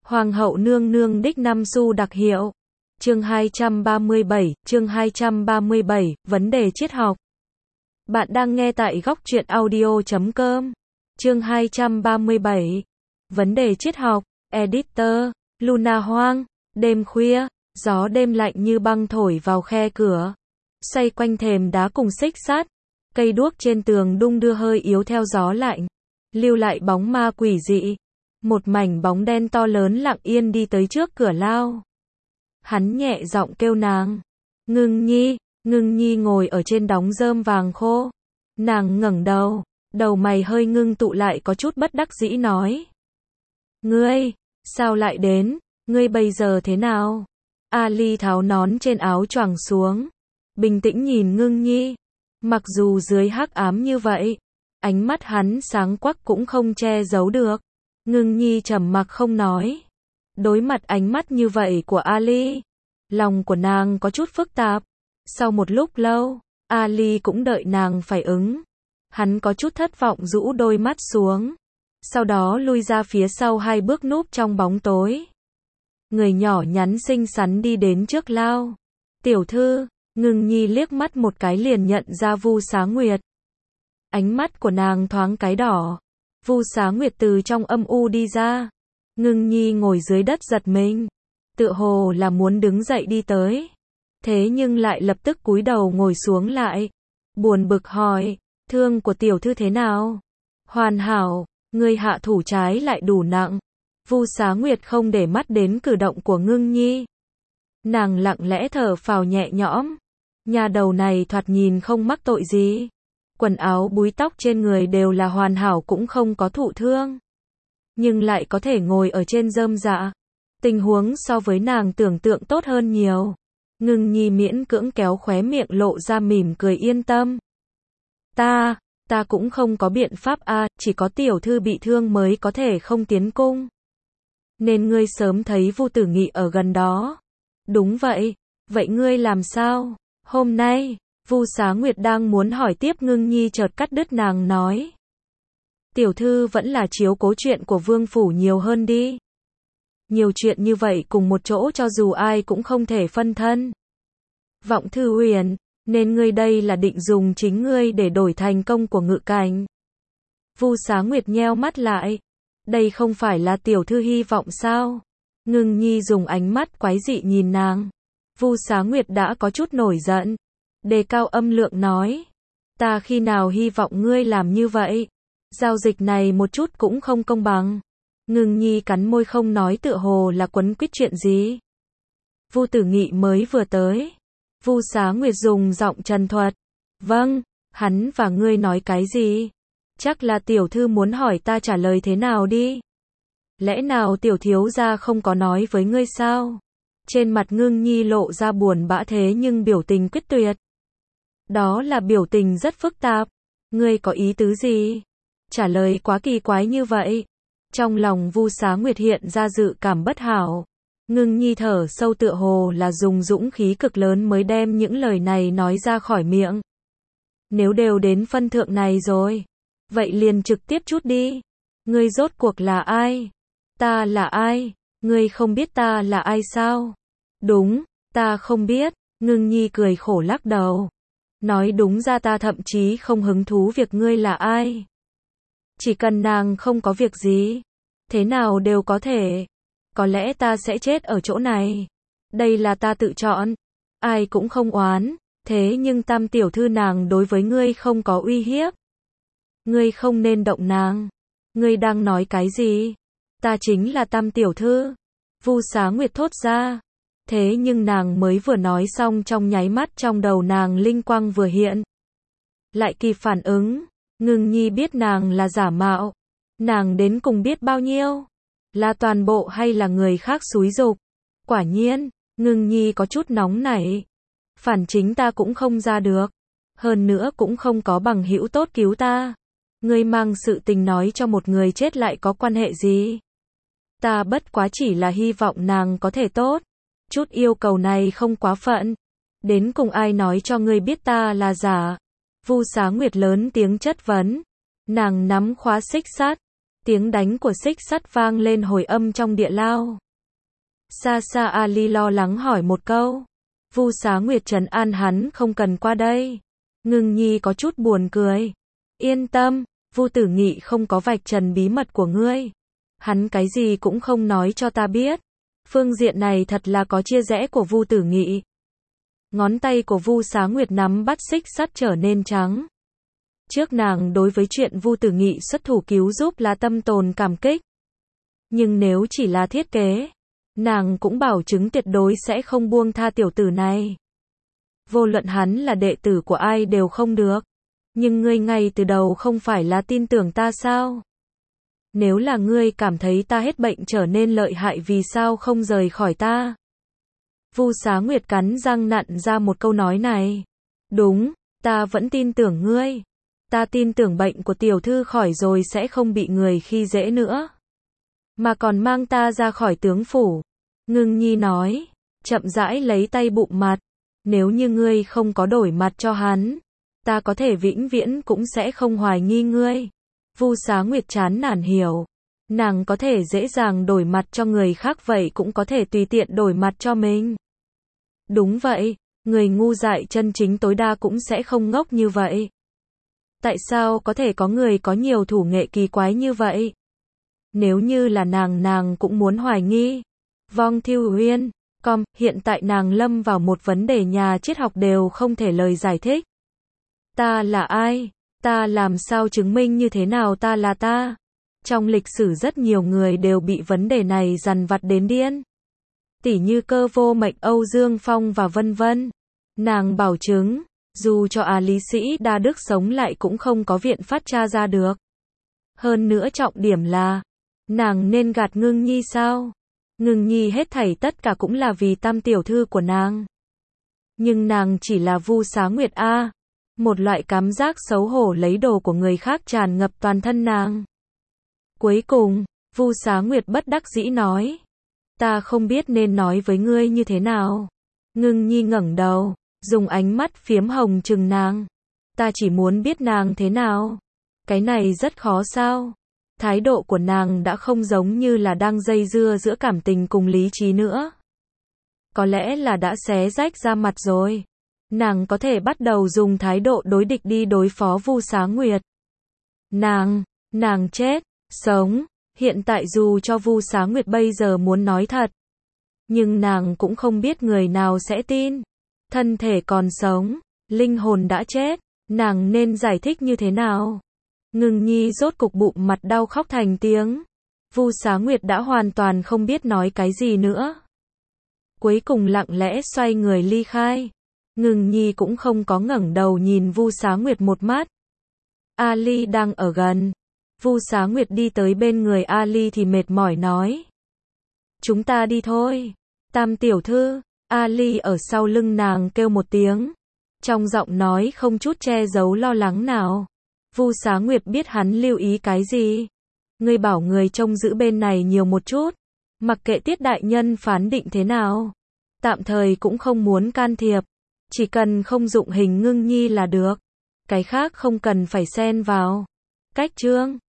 Hoàng hậu nương nương đích năm xu đặc hiệu. Chương 237, vấn đề triết học. Bạn đang nghe tại góc truyện audio.com. Chương 237, vấn đề triết học. Editor, Luna Hoang. Đêm khuya, gió đêm lạnh như băng thổi vào khe cửa. Xoay quanh thềm đá cùng xích sắt. Cây đuốc trên tường đung đưa hơi yếu theo gió lạnh. Lưu lại bóng ma quỷ dị. Một mảnh bóng đen to lớn lặng yên đi tới trước cửa lao. Hắn nhẹ giọng kêu nàng. Ngưng Nhi ngồi ở trên đống rơm vàng khô. Nàng ngẩng đầu, đầu mày hơi ngưng tụ lại có chút bất đắc dĩ nói. Ngươi, sao lại đến, ngươi bây giờ thế nào? Ali tháo nón trên áo choàng xuống. Bình tĩnh nhìn Ngưng Nhi. Mặc dù dưới hắc ám như vậy, ánh mắt hắn sáng quắc cũng không che giấu được. Ngưng Nhi trầm mặc không nói. Đối mặt ánh mắt như vậy của Ali, lòng của nàng có chút phức tạp. Sau một lúc lâu, Ali cũng đợi nàng phải ứng. Hắn có chút thất vọng rũ đôi mắt xuống. Sau đó lui ra phía sau 2 bước núp trong bóng tối. Người nhỏ nhắn xinh xắn đi đến trước lao. Tiểu thư, Ngưng Nhi liếc mắt một cái liền nhận ra Vu Xá Nguyệt. Ánh mắt của nàng thoáng cái đỏ. Vu Xá Nguyệt từ trong âm u đi ra. Ngưng Nhi ngồi dưới đất giật mình. Tựa hồ là muốn đứng dậy đi tới. Thế nhưng lại lập tức cúi đầu ngồi xuống lại. Buồn bực hỏi, thương của tiểu thư thế nào? Hoàn hảo, người hạ thủ trái lại đủ nặng. Vu Xá Nguyệt không để mắt đến cử động của Ngưng Nhi. Nàng lặng lẽ thở phào nhẹ nhõm. Nhà đầu này thoạt nhìn không mắc tội gì. Quần áo búi tóc trên người đều là hoàn hảo cũng không có thụ thương. Nhưng lại có thể ngồi ở trên rơm dạ. Tình huống so với nàng tưởng tượng tốt hơn nhiều. Ngưng Nhi miễn cưỡng kéo khóe miệng lộ ra mỉm cười yên tâm. Ta cũng không có biện pháp chỉ có tiểu thư bị thương mới có thể không tiến cung. Nên ngươi sớm thấy Vu Tử Nghị ở gần đó. Đúng vậy, vậy ngươi làm sao? Hôm nay, Vu Xá Nguyệt đang muốn hỏi tiếp Ngưng Nhi chợt cắt đứt nàng nói. Tiểu thư vẫn là chiếu cố chuyện của vương phủ nhiều hơn đi. Nhiều chuyện như vậy cùng một chỗ cho dù ai cũng không thể phân thân. Vọng Thư Huyền, nên ngươi đây là định dùng chính ngươi để đổi thành công của Ngự Cảnh. Vu Xá Nguyệt nheo mắt lại. Đây không phải là tiểu thư hy vọng sao? Ngưng Nhi dùng ánh mắt quái dị nhìn nàng. Vu Xá Nguyệt đã có chút nổi giận. Đề cao âm lượng nói. Ta khi nào hy vọng ngươi làm như vậy? Giao dịch này một chút cũng không công bằng. Ngưng Nhi cắn môi không nói tựa hồ là quấn quýt chuyện gì. Vu Tử Nghị mới vừa tới. Vu Xá Nguyệt dùng giọng trần thuật. Vâng, hắn và ngươi nói cái gì? Chắc là tiểu thư muốn hỏi ta trả lời thế nào đi. Lẽ nào tiểu thiếu gia không có nói với ngươi sao? Trên mặt Ngưng Nhi lộ ra buồn bã thế nhưng biểu tình quyết tuyệt. Đó là biểu tình rất phức tạp. Ngươi có ý tứ gì? Trả lời quá kỳ quái như vậy. Trong lòng Vu Xá Nguyệt hiện ra dự cảm bất hảo. Ngưng Nhi thở sâu tựa hồ là dùng dũng khí cực lớn mới đem những lời này nói ra khỏi miệng. Nếu đều đến phân thượng này rồi, vậy liền trực tiếp chút đi. Ngươi rốt cuộc là ai? Ta là ai? Ngươi không biết ta là ai sao? Đúng, ta không biết. Ngưng Nhi cười khổ lắc đầu. Nói đúng ra ta thậm chí không hứng thú việc ngươi là ai. Chỉ cần nàng không có việc gì, thế nào đều có thể. Có lẽ ta sẽ chết ở chỗ này. Đây là ta tự chọn. Ai cũng không oán. Thế nhưng Tam tiểu thư nàng đối với ngươi không có uy hiếp. Ngươi không nên động nàng. Ngươi đang nói cái gì? Ta chính là Tam tiểu thư. Vu Xá Nguyệt thốt ra. Thế nhưng nàng mới vừa nói xong trong nháy mắt trong đầu nàng linh quang vừa hiện. Lại kịp phản ứng. Ngưng Nhi biết nàng là giả mạo. Nàng đến cùng biết bao nhiêu? Là toàn bộ hay là người khác xúi giục? Quả nhiên, Ngưng Nhi có chút nóng nảy. Phản chính ta cũng không ra được. Hơn nữa cũng không có bằng hữu tốt cứu ta. Ngươi mang sự tình nói cho một người chết lại có quan hệ gì? Ta bất quá chỉ là hy vọng nàng có thể tốt. Chút yêu cầu này không quá phận. Đến cùng ai nói cho ngươi biết ta là giả? Vu Xá Nguyệt lớn tiếng chất vấn. Nàng nắm khóa xích sắt. Tiếng đánh của xích sắt vang lên hồi âm trong địa lao. Xa xa Ali lo lắng hỏi một câu. Vu Xá Nguyệt trấn an hắn không cần qua đây. Ngưng nhi có chút buồn cười. Yên tâm, Vu Tử Nghị không có vạch trần bí mật của ngươi. Hắn cái gì cũng không nói cho ta biết. Phương diện này thật là có chia rẽ của Vu Tử Nghị. Ngón tay của Vu Xá Nguyệt nắm bắt xích sắt trở nên trắng. Trước nàng đối với chuyện Vu Tử Nghị xuất thủ cứu giúp là tâm tồn cảm kích. Nhưng nếu chỉ là thiết kế, nàng cũng bảo chứng tuyệt đối sẽ không buông tha tiểu tử này. Vô luận hắn là đệ tử của ai đều không được. Nhưng ngươi ngay từ đầu không phải là tin tưởng ta sao? Nếu là ngươi cảm thấy ta hết bệnh trở nên lợi hại vì sao không rời khỏi ta? Vu Xá Nguyệt cắn răng nặn ra một câu nói này. Đúng, ta vẫn tin tưởng ngươi. Ta tin tưởng bệnh của tiểu thư khỏi rồi sẽ không bị người khi dễ nữa. Mà còn mang ta ra khỏi tướng phủ. Ngưng nhi nói, chậm rãi lấy tay bụm mặt. Nếu như ngươi không có đổi mặt cho hắn, ta có thể vĩnh viễn cũng sẽ không hoài nghi ngươi. Vu Xá Nguyệt chán nản hiểu. Nàng có thể dễ dàng đổi mặt cho người khác vậy cũng có thể tùy tiện đổi mặt cho mình. Đúng vậy, người ngu dại chân chính tối đa cũng sẽ không ngốc như vậy. Tại sao có thể có người có nhiều thủ nghệ kỳ quái như vậy? Nếu như là nàng cũng muốn hoài nghi. Vong Thiêu Uyên, hiện tại nàng lâm vào một vấn đề nhà triết học đều không thể lời giải thích. Ta là ai? Ta làm sao chứng minh như thế nào ta là ta? Trong lịch sử rất nhiều người đều bị vấn đề này dằn vặt đến điên. Tỉ như Cơ Vô Mệnh, Âu Dương Phong và vân vân. Nàng bảo chứng, dù cho Lý Sĩ Đa Đức sống lại cũng không có viện phát tra ra được. Hơn nữa trọng điểm là, nàng nên gạt Ngưng nhi sao? Ngưng nhi hết thảy tất cả cũng là vì tam tiểu thư của nàng. Nhưng nàng chỉ là Vu Xá Nguyệt a. Một loại cảm giác xấu hổ lấy đồ của người khác tràn ngập toàn thân nàng. Cuối cùng, Vu Xá Nguyệt bất đắc dĩ nói. Ta không biết nên nói với ngươi như thế nào. Ngưng nhi ngẩng đầu, dùng ánh mắt phiếm hồng trừng nàng. Ta chỉ muốn biết nàng thế nào. Cái này rất khó sao? Thái độ của nàng đã không giống như là đang dây dưa giữa cảm tình cùng lý trí nữa. Có lẽ là đã xé rách ra mặt rồi. Nàng có thể bắt đầu dùng thái độ đối địch đi đối phó Vu Xá Nguyệt. Nàng chết, sống, hiện tại dù cho Vu Xá Nguyệt bây giờ muốn nói thật, nhưng nàng cũng không biết người nào sẽ tin. Thân thể còn sống, linh hồn đã chết, nàng nên giải thích như thế nào? Ngưng nhi rốt cục bụng mặt đau khóc thành tiếng. Vu Xá Nguyệt đã hoàn toàn không biết nói cái gì nữa. Cuối cùng lặng lẽ xoay người ly khai. Ngưng nhi cũng không có ngẩng đầu nhìn Vu Xá Nguyệt một mắt. Ali đang ở gần. Vu Xá Nguyệt đi tới bên người Ali thì mệt mỏi nói. Chúng ta đi thôi. Tam tiểu thư. Ali ở sau lưng nàng kêu một tiếng. Trong giọng nói không chút che giấu lo lắng nào. Vu Xá Nguyệt biết hắn lưu ý cái gì. Ngươi bảo người trông giữ bên này nhiều một chút. Mặc kệ Tiết đại nhân phán định thế nào. Tạm thời cũng không muốn can thiệp. Chỉ cần không dụng hình Ngưng nhi là được. Cái khác không cần phải xen vào. Cách chương